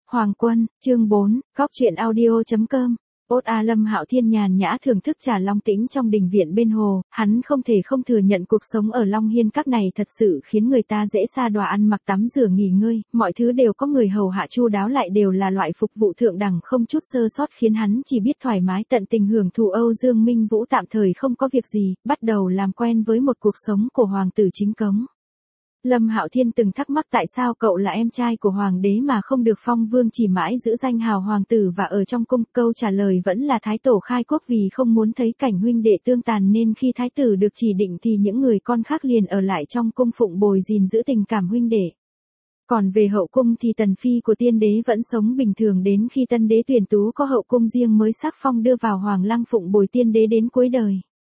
Hoàng Quân, chương 4, góc truyện audio.com. Lâm Hạo Thiên nhàn nhã thưởng thức trà long tĩnh trong đình viện bên hồ, hắn không thể không thừa nhận cuộc sống ở Long Hiên Các này thật sự khiến người ta dễ sa đọa, ăn mặc tắm rửa nghỉ ngơi, mọi thứ đều có người hầu hạ chu đáo, lại đều là loại phục vụ thượng đẳng không chút sơ sót, khiến hắn chỉ biết thoải mái tận tình hưởng thụ. Âu Dương Minh Vũ tạm thời không có việc gì, bắt đầu làm quen với một cuộc sống của hoàng tử chính cống. Lâm Hạo Thiên từng thắc mắc tại sao cậu là em trai của hoàng đế mà không được phong vương, chỉ mãi giữ danh hào hoàng tử và ở trong cung. Câu trả lời vẫn là Thái tổ khai quốc vì không muốn thấy cảnh huynh đệ tương tàn nên khi thái tử được chỉ định thì những người con khác liền ở lại trong cung phụng bồi gìn giữ tình cảm huynh đệ. Còn về hậu cung thì tần phi của tiên đế vẫn sống bình thường đến khi tân đế tuyển tú có hậu cung riêng mới sắc phong đưa vào hoàng lăng phụng bồi tiên đế đến cuối đời.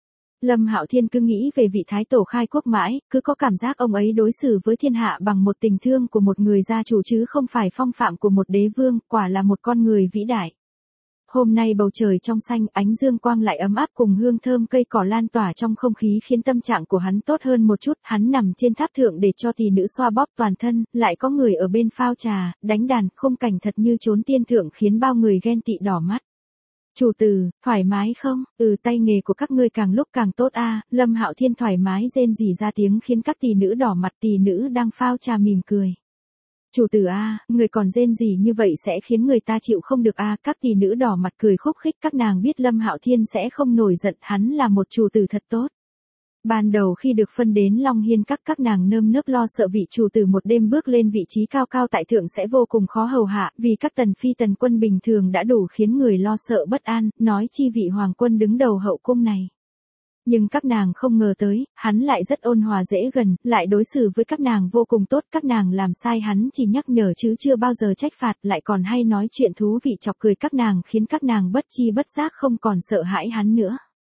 Lâm Hạo Thiên cứ nghĩ về vị thái tổ khai quốc mãi, cứ có cảm giác ông ấy đối xử với thiên hạ bằng một tình thương của một người gia chủ chứ không phải phong phạm của một đế vương, quả là một con người vĩ đại. Hôm nay bầu trời trong xanh, ánh dương quang lại ấm áp cùng hương thơm cây cỏ lan tỏa trong không khí khiến tâm trạng của hắn tốt hơn một chút. Hắn nằm trên tháp thượng để cho tỷ nữ xoa bóp toàn thân, lại có người ở bên phao trà, đánh đàn, khung cảnh thật như chốn tiên thượng khiến bao người ghen tị đỏ mắt. Chủ tử, thoải mái không? Tay nghề của các ngươi càng lúc càng tốt a. Lâm Hạo Thiên thoải mái rên rỉ ra tiếng khiến các tỷ nữ đỏ mặt. Tỷ nữ đang phao trà mỉm cười. Chủ tử a, người còn rên rỉ như vậy sẽ khiến người ta chịu không được a. Các tỷ nữ đỏ mặt cười khúc khích, các nàng biết Lâm Hạo Thiên sẽ không nổi giận, hắn là một chủ tử thật tốt. Ban đầu khi được phân đến Long Hiên Các nàng nơm nớp lo sợ vị chủ tử một đêm bước lên vị trí cao cao tại thượng sẽ vô cùng khó hầu hạ, vì các tần phi tần quân bình thường đã đủ khiến người lo sợ bất an, nói chi vị hoàng quân đứng đầu hậu cung này. Nhưng các nàng không ngờ tới, hắn lại rất ôn hòa dễ gần, lại đối xử với các nàng vô cùng tốt. Các nàng làm sai hắn chỉ nhắc nhở chứ chưa bao giờ trách phạt, lại còn hay nói chuyện thú vị chọc cười các nàng, khiến các nàng bất chi bất giác không còn sợ hãi hắn nữa.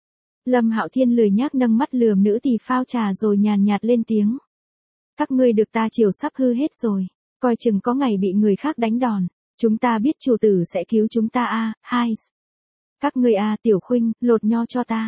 Lâm Hạo Thiên lười nhác nâng mắt lườm nữ tỳ phao trà rồi nhàn nhạt lên tiếng. Các ngươi được ta chiều sắp hư hết rồi, coi chừng có ngày bị người khác đánh đòn. Chúng ta biết chủ tử sẽ cứu chúng ta a. Hai. Các ngươi a, Tiểu Khuynh, lột nho cho ta.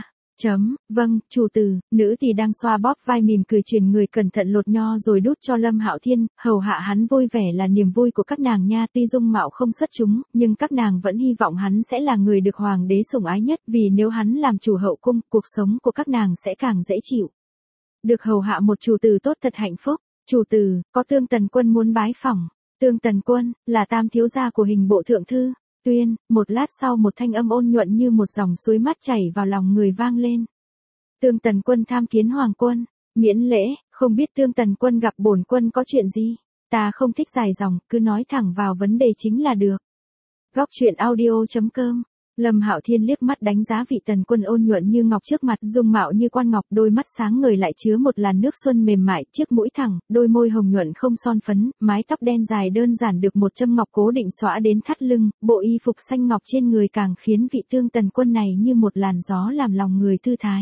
Vâng, chủ tử. Nữ tỳ đang xoa bóp vai mỉm cười truyền người cẩn thận lột nho rồi đút cho Lâm Hạo Thiên, hầu hạ hắn vui vẻ là niềm vui của các nàng nha. Tuy dung mạo không xuất chúng, nhưng các nàng vẫn hy vọng hắn sẽ là người được hoàng đế sủng ái nhất, vì nếu hắn làm chủ hậu cung, cuộc sống của các nàng sẽ càng dễ chịu. Được hầu hạ một chủ tử tốt thật hạnh phúc. Chủ tử, có Tương Tần Quân muốn bái phỏng. Tương Tần Quân là tam thiếu gia của Hình bộ thượng thư. Tuyên, một lát sau một thanh âm ôn nhuận như một dòng suối mát chảy vào lòng người vang lên. Tương Tần Quân tham kiến hoàng quân, miễn lễ, không biết Tương Tần Quân gặp bổn quân có chuyện gì? Ta không thích dài dòng, cứ nói thẳng vào vấn đề chính là được. Góc truyện audio.com. Lâm Hạo Thiên liếc mắt đánh giá vị Tần Quân ôn nhuận như ngọc trước mặt, dung mạo như quan ngọc, đôi mắt sáng ngời lại chứa một làn nước xuân mềm mại, chiếc mũi thẳng, đôi môi hồng nhuận không son phấn, mái tóc đen dài đơn giản được một châm ngọc cố định xõa đến thắt lưng, bộ y phục xanh ngọc trên người càng khiến vị Tương Tần Quân này như một làn gió làm lòng người thư thái.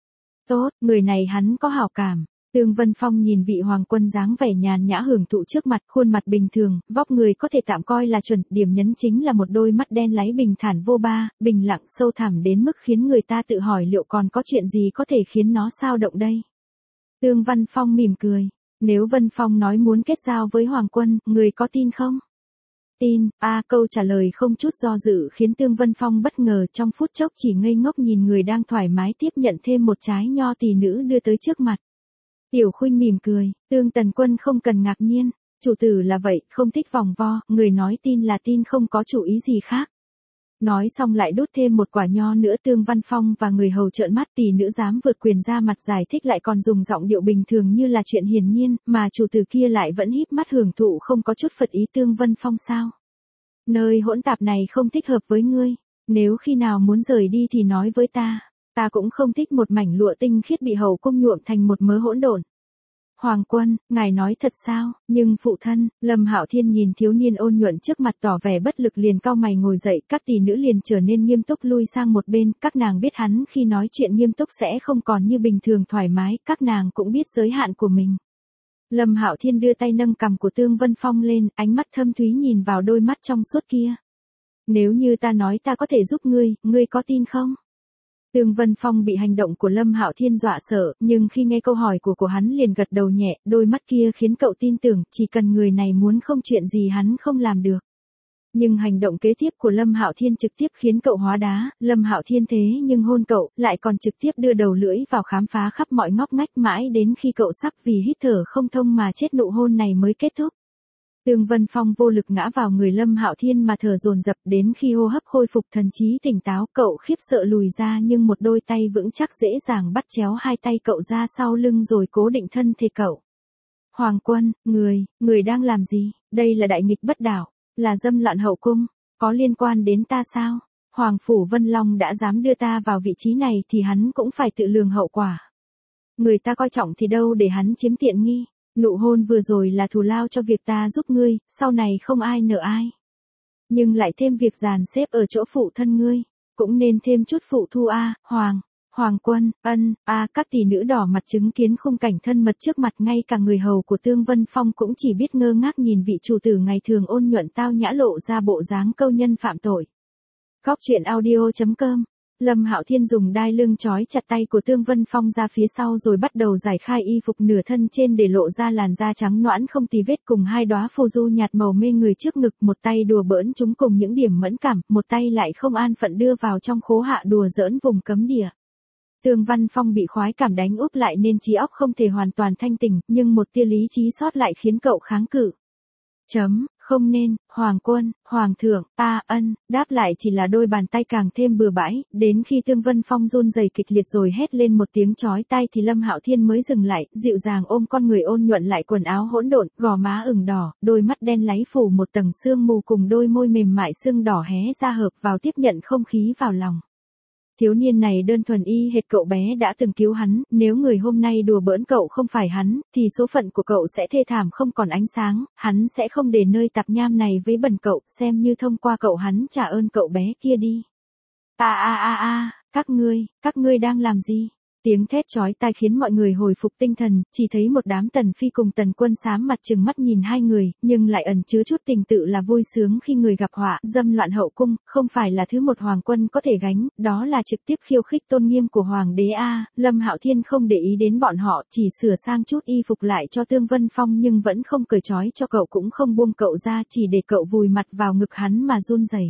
Tốt, người này hắn có hảo cảm. Tương Vân Phong nhìn vị hoàng quân dáng vẻ nhàn nhã hưởng thụ trước mặt, khuôn mặt bình thường, vóc người có thể tạm coi là chuẩn, điểm nhấn chính là một đôi mắt đen láy bình thản vô ba, bình lặng sâu thẳm đến mức khiến người ta tự hỏi liệu còn có chuyện gì có thể khiến nó xao động đây. Tương Vân Phong mỉm cười, nếu Vân Phong nói muốn kết giao với hoàng quân, người có tin không? Tin, câu trả lời không chút do dự khiến Tương Vân Phong bất ngờ, trong phút chốc chỉ ngây ngốc nhìn người đang thoải mái tiếp nhận thêm một trái nho tỷ nữ đưa tới trước mặt. Tiểu Khuynh mỉm cười, Tương Tần Quân không cần ngạc nhiên, chủ tử là vậy, không thích vòng vo, người nói tin là tin, không có chủ ý gì khác. Nói xong lại đút thêm một quả nho nữa. Tương Văn Phong và người hầu trợn mắt, tỷ nữ dám vượt quyền ra mặt giải thích, lại còn dùng giọng điệu bình thường như là chuyện hiển nhiên, mà chủ tử kia lại vẫn híp mắt hưởng thụ không có chút phật ý. Tương Vân Phong sao? Nơi hỗn tạp này không thích hợp với ngươi, nếu khi nào muốn rời đi thì nói với ta. Ta cũng không thích một mảnh lụa tinh khiết bị hậu cung nhuộm thành một mớ hỗn độn. Hoàng quân, ngài nói thật sao? Nhưng phụ thân, Lâm Hạo Thiên nhìn thiếu niên ôn nhuận trước mặt tỏ vẻ bất lực liền cau mày ngồi dậy, các tỷ nữ liền trở nên nghiêm túc lui sang một bên, các nàng biết hắn khi nói chuyện nghiêm túc sẽ không còn như bình thường thoải mái, các nàng cũng biết giới hạn của mình. Lâm Hạo Thiên đưa tay nâng cằm của Tương Vân Phong lên, ánh mắt thâm thúy nhìn vào đôi mắt trong suốt kia. Nếu như ta nói ta có thể giúp ngươi có tin không? Tương Vân Phong bị hành động của Lâm Hạo Thiên dọa sợ, nhưng khi nghe câu hỏi của hắn liền gật đầu nhẹ, đôi mắt kia khiến cậu tin tưởng, chỉ cần người này muốn không chuyện gì hắn không làm được. Nhưng hành động kế tiếp của Lâm Hạo Thiên trực tiếp khiến cậu hóa đá, Lâm Hạo Thiên thế nhưng hôn cậu, lại còn trực tiếp đưa đầu lưỡi vào khám phá khắp mọi ngóc ngách mãi đến khi cậu sắp vì hít thở không thông mà chết nụ hôn này mới kết thúc. Tương Vân Phong vô lực ngã vào người Lâm Hạo Thiên mà thở dồn dập đến khi hô hấp khôi phục thần trí tỉnh táo, cậu khiếp sợ lùi ra nhưng một đôi tay vững chắc dễ dàng bắt chéo hai tay cậu ra sau lưng rồi cố định thân thể cậu. Hoàng Quân, người đang làm gì? Đây là đại nghịch bất đạo, là dâm loạn hậu cung, có liên quan đến ta sao? Hoàng Phủ Vân Long đã dám đưa ta vào vị trí này thì hắn cũng phải tự lường hậu quả. Người ta coi trọng thì đâu để hắn chiếm tiện nghi. Nụ hôn vừa rồi là thù lao cho việc ta giúp ngươi, sau này không ai nợ ai. Nhưng lại thêm việc dàn xếp ở chỗ phụ thân ngươi, cũng nên thêm chút phụ thu Hoàng Quân, các tỷ nữ đỏ mặt chứng kiến khung cảnh thân mật trước mặt, ngay cả người hầu của Tương Vân Phong cũng chỉ biết ngơ ngác nhìn vị chủ tử ngày thường ôn nhuận tao nhã lộ ra bộ dáng câu nhân phạm tội. Góc truyện audio.com. Lâm Hạo Thiên dùng đai lưng trói chặt tay của Tương Vân Phong ra phía sau rồi bắt đầu giải khai y phục nửa thân trên để lộ ra làn da trắng nõn không tì vết cùng hai đóa phù du nhạt màu mê người trước ngực, một tay đùa bỡn chúng cùng những điểm mẫn cảm, một tay lại không an phận đưa vào trong khố hạ đùa giỡn vùng cấm địa. Tương Văn Phong bị khoái cảm đánh úp lại nên trí óc không thể hoàn toàn thanh tỉnh, nhưng một tia lý trí sót lại khiến cậu kháng cự. Không nên, Hoàng Quân, Hoàng thượng, đáp lại chỉ là đôi bàn tay càng thêm bừa bãi, đến khi Tương Vân Phong run rẩy kịch liệt rồi hét lên một tiếng chói tai thì Lâm Hạo Thiên mới dừng lại, dịu dàng ôm con người ôn nhuận lại quần áo hỗn độn, gò má ửng đỏ, đôi mắt đen láy phủ một tầng sương mù cùng đôi môi mềm mại sưng đỏ hé ra hợp vào tiếp nhận không khí vào lòng. Thiếu niên này đơn thuần y hệt cậu bé đã từng cứu hắn, nếu người hôm nay đùa bỡn cậu không phải hắn, thì số phận của cậu sẽ thê thảm không còn ánh sáng, hắn sẽ không để nơi tạp nham này với bẩn cậu, xem như thông qua cậu hắn trả ơn cậu bé kia đi. Các ngươi đang làm gì? Tiếng thét chói tai khiến mọi người hồi phục tinh thần, chỉ thấy một đám Tần Phi cùng Tần Quân xám mặt trừng mắt nhìn hai người, nhưng lại ẩn chứa chút tình tự là vui sướng khi người gặp họa, dâm loạn hậu cung, không phải là thứ một hoàng quân có thể gánh, đó là trực tiếp khiêu khích tôn nghiêm của hoàng đế Lâm Hạo Thiên không để ý đến bọn họ, chỉ sửa sang chút y phục lại cho Tương Vân Phong nhưng vẫn không cởi trói cho cậu cũng không buông cậu ra, chỉ để cậu vùi mặt vào ngực hắn mà run rẩy.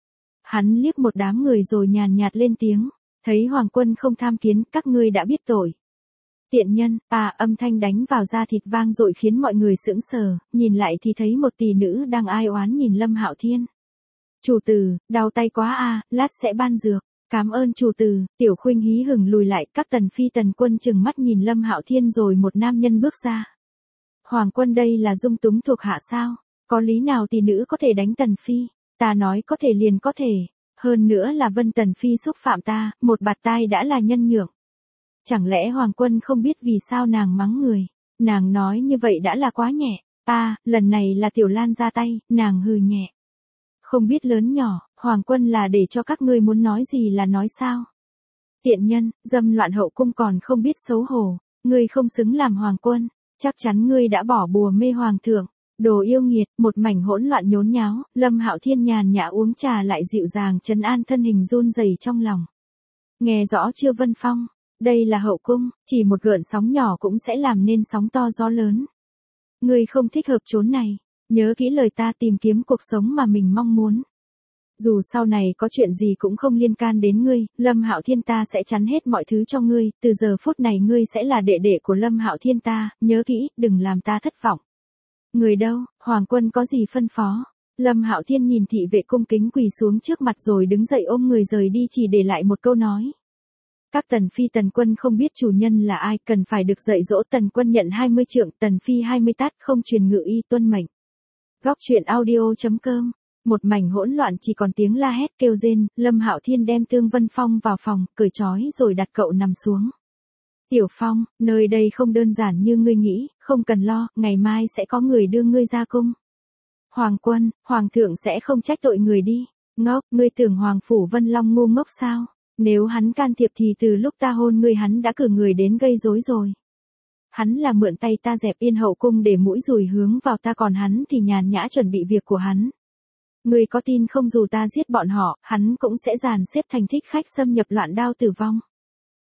Hắn liếc một đám người rồi nhàn nhạt lên tiếng. Thấy Hoàng Quân không tham kiến, các ngươi đã biết tội. Tiện nhân, âm thanh đánh vào da thịt vang dội khiến mọi người sững sờ, nhìn lại thì thấy một tỷ nữ đang ai oán nhìn Lâm Hạo Thiên. Chủ tử, đau tay quá lát sẽ ban dược. Cảm ơn chủ tử. Tiểu Khuynh hí hửng lùi lại, các Tần Phi Tần Quân trừng mắt nhìn Lâm Hạo Thiên rồi một nam nhân bước ra. Hoàng Quân đây là dung túng thuộc hạ sao? Có lý nào tỷ nữ có thể đánh Tần Phi? Ta nói có thể liền có thể. Hơn nữa là Vân Tần Phi xúc phạm ta, một bạt tai đã là nhân nhượng. Chẳng lẽ Hoàng Quân không biết vì sao nàng mắng người? Nàng nói như vậy đã là quá nhẹ. Lần này là Tiểu Lan ra tay, nàng hừ nhẹ. Không biết lớn nhỏ, Hoàng Quân là để cho các ngươi muốn nói gì là nói sao? Tiện nhân, dâm loạn hậu cung còn không biết xấu hổ, ngươi không xứng làm Hoàng Quân, chắc chắn ngươi đã bỏ bùa mê Hoàng thượng. Đồ yêu nghiệt, một mảnh hỗn loạn nhốn nháo, Lâm Hạo Thiên nhàn nhã uống trà lại dịu dàng trấn an thân hình run rẩy trong lòng. Nghe rõ chưa Vân Phong, đây là hậu cung, chỉ một gợn sóng nhỏ cũng sẽ làm nên sóng to gió lớn. Ngươi không thích hợp chốn này, nhớ kỹ lời ta, tìm kiếm cuộc sống mà mình mong muốn. Dù sau này có chuyện gì cũng không liên can đến ngươi, Lâm Hạo Thiên ta sẽ chắn hết mọi thứ cho ngươi, từ giờ phút này ngươi sẽ là đệ đệ của Lâm Hạo Thiên ta, nhớ kỹ, đừng làm ta thất vọng. Người đâu, Hoàng Quân có gì phân phó? Lâm Hạo Thiên nhìn thị vệ cung kính quỳ xuống trước mặt rồi đứng dậy ôm người rời đi, chỉ để lại một câu nói. Các Tần Phi Tần Quân không biết chủ nhân là ai, cần phải được dạy dỗ. Tần Quân nhận 20 trượng, Tần Phi 20 tát, không truyền ngự y tuân mệnh. Góc truyện audio.com. Một mảnh hỗn loạn chỉ còn tiếng la hét kêu rên, Lâm Hạo Thiên đem Tương Vân Phong vào phòng, cởi trói rồi đặt cậu nằm xuống. Tiểu Phong, nơi đây không đơn giản như ngươi nghĩ, không cần lo, ngày mai sẽ có người đưa ngươi ra cung. Hoàng Quân, Hoàng thượng sẽ không trách tội người đi. Ngốc, ngươi tưởng Hoàng Phủ Vân Long ngu ngốc sao? Nếu hắn can thiệp thì từ lúc ta hôn ngươi hắn đã cử người đến gây rối rồi. Hắn là mượn tay ta dẹp yên hậu cung để mũi dùi hướng vào ta, còn hắn thì nhàn nhã chuẩn bị việc của hắn. Ngươi có tin không, dù ta giết bọn họ, hắn cũng sẽ dàn xếp thành thích khách xâm nhập loạn đao tử vong.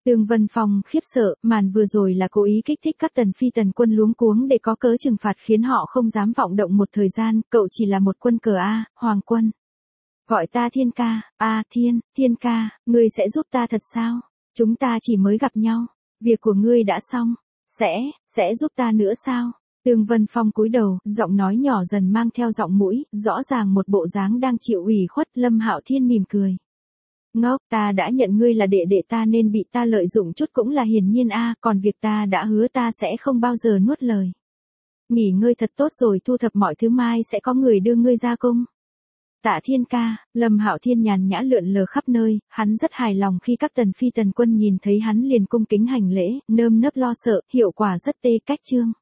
Tương Vân Phong khiếp sợ, màn vừa rồi là cố ý kích thích các tần phi tần quân luống cuống để có cớ trừng phạt khiến họ không dám vọng động một thời gian, cậu chỉ là một quân cờ A, hoàng quân. Gọi ta Thiên ca, Thiên ca, ngươi sẽ giúp ta thật sao? Chúng ta chỉ mới gặp nhau, việc của ngươi đã xong, sẽ giúp ta nữa sao? Tương Vân Phong cúi đầu, giọng nói nhỏ dần mang theo giọng mũi, rõ ràng một bộ dáng đang chịu ủy khuất. Lâm Hạo Thiên mỉm cười. Ngốc, ta đã nhận ngươi là đệ đệ ta nên bị ta lợi dụng chút cũng là hiển nhiên a, còn việc ta đã hứa ta sẽ không bao giờ nuốt lời. Nghỉ ngơi thật tốt rồi thu thập mọi thứ mai sẽ có người đưa ngươi ra cung. Tạ Thiên ca, Lâm Hạo Thiên nhàn nhã lượn lờ khắp nơi, hắn rất hài lòng khi các tần phi tần quân nhìn thấy hắn liền cung kính hành lễ, nơm nớp lo sợ, hiệu quả rất tê cách chương.